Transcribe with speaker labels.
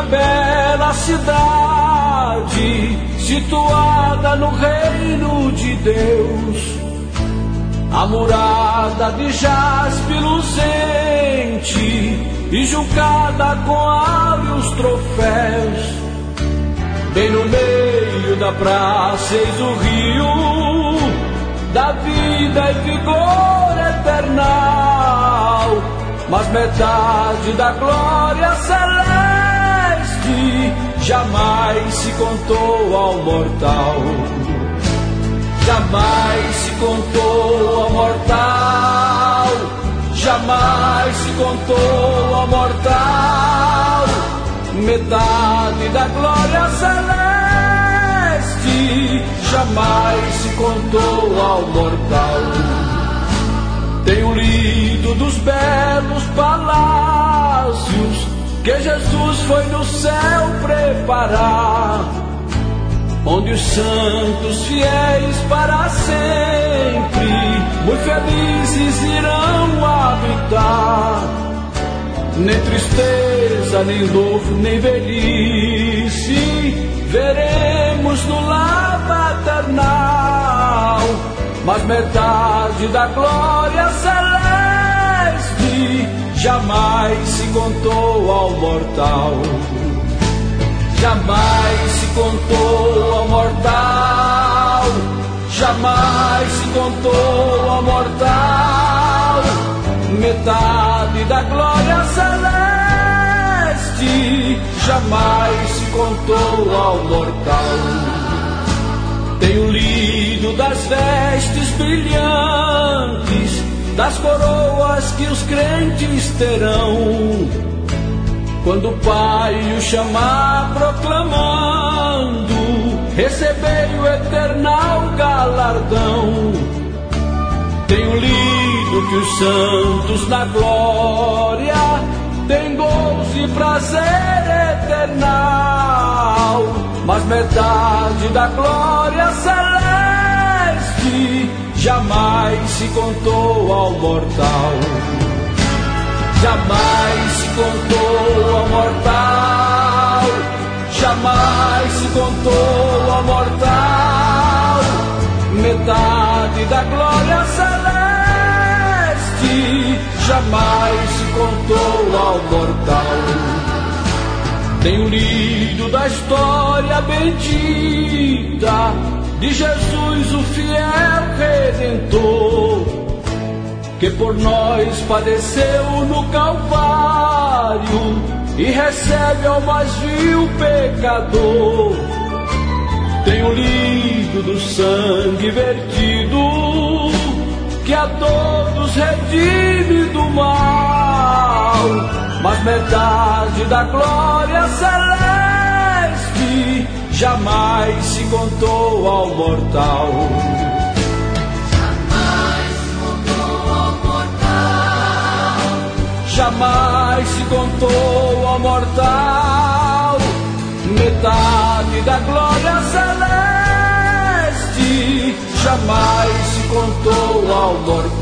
Speaker 1: uma bela cidade situada no reino de Deus, amurada de jaspe luzente e julgada com áureos troféus. Bem no meio da praça eis o rio da vida e vigor eternal, mas metade da glória celeste jamais se contou ao mortal. Jamais se contou ao mortal, jamais se contou ao mortal. Metade da glória celeste jamais se contou ao mortal. Tenho lido dos belos palácios que Jesus foi no céu preparar, onde os santos fiéis para sempre, muito felizes, irão habitar. Nem tristeza, nem dor, nem velhice veremos no lar paternal, mas metade da glória celeste jamais se contou ao mortal. Jamais se contou ao mortal, jamais se contou ao mortal. Metade da glória celeste jamais se contou ao mortal. Tenho lido das vestes brilhantes, das coroas que os crentes terão, quando o Pai o chamar proclamando, recebei o eternal galardão. Tenho lido que os santos na glória têm gozo e prazer eternal, mas metade da glória celeste jamais se contou ao mortal. Jamais se contou ao mortal, jamais se contou ao mortal. Metade da glória celeste jamais se contou ao mortal. Tenho lido da história bendita de Jesus, o fiel Redentor, que por nós padeceu no Calvário e recebe ao mais vil pecador. Tenho lido do sangue vertido, que a todos redime do mal, mas metade da glória celeste jamais se contou ao mortal. Jamais se contou ao mortal. Metade da glória celeste jamais se contou ao mortal.